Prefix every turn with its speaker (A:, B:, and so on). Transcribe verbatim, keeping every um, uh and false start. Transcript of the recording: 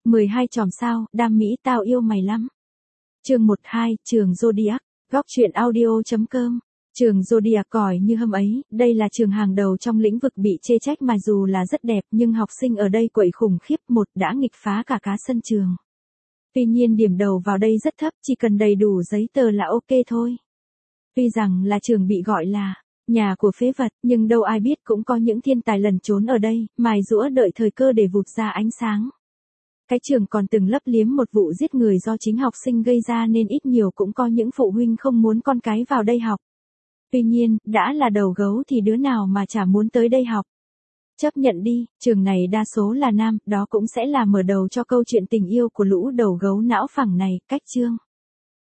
A: mười hai chòm sao, đam mỹ tao yêu mày lắm. Chương một hai, trường Zodiac, góc truyện audio chấm com. Trường Zodiac còi như hâm ấy, đây là trường hàng đầu trong lĩnh vực bị chê trách mà dù là rất đẹp nhưng học sinh ở đây quậy khủng khiếp, một đã nghịch phá cả cá sân trường. Tuy nhiên điểm đầu vào đây rất thấp, chỉ cần đầy đủ giấy tờ là ok thôi. Tuy rằng là trường bị gọi là nhà của phế vật, nhưng đâu ai biết cũng có những thiên tài lẩn trốn ở đây, mài giũa đợi thời cơ để vụt ra ánh sáng. Cái trường còn từng lấp liếm một vụ giết người do chính học sinh gây ra nên ít nhiều cũng có những phụ huynh không muốn con cái vào đây học. Tuy nhiên, đã là đầu gấu thì đứa nào mà chả muốn tới đây học. Chấp nhận đi, trường này đa số là nam, đó cũng sẽ là mở đầu cho câu chuyện tình yêu của lũ đầu gấu não phẳng này, cách chương.